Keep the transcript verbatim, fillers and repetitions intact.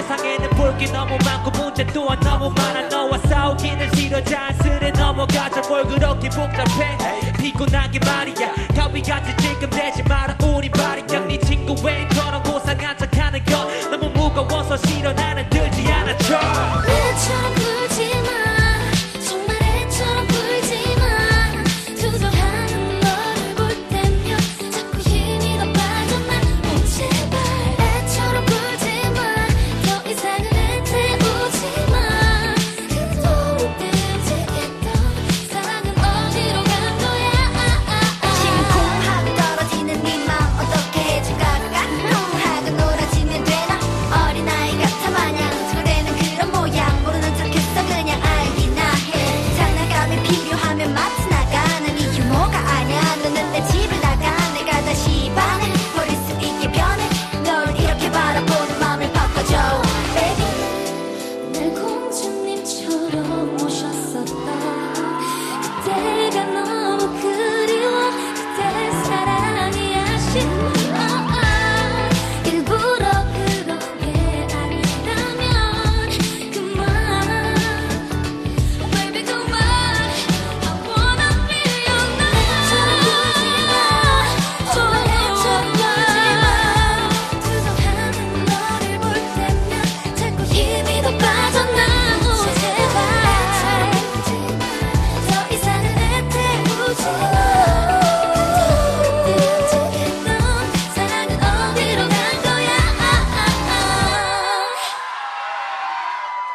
세상에는 볼 게 너무 많고 문제 또한 너무 많아. 너와 싸우기는 싫어 잔스레 넘어가자. 뭘 그렇게 복잡해 피곤하게 말이야. 가위같이 지금 대지 마라 우리 발이야. 네 친구 웬처럼 고상한 척하는 건 너무 무거워서 싫어. 나는 들지 않아줘. 애처럼 굴지마 정말 애처럼 굴지마. 투덜하는 너를 볼 때면 자꾸 힘이 더 빠져나. 오 제발 애처럼 굴지마 더 이상은 애태우지마. 그토록 끔찍했던 사랑은 어디로 간 거야. 심쿵하고 떨어지는 네 맘 어떻게 해줄까. 깡통하고 놀아지면 되나. 어린아이 같아 마냥 저대는 그런 모양. 모르는 척했어 그냥 알기나 해. 장난감이 필요하면 마트 나가. 난 이게 뭐가 아냐. 너는 내 집을 나가. 내가 다시 반해 버릴 수 있게 변해. 널 이렇게 바라보는 맘을 바꿔줘 baby. 날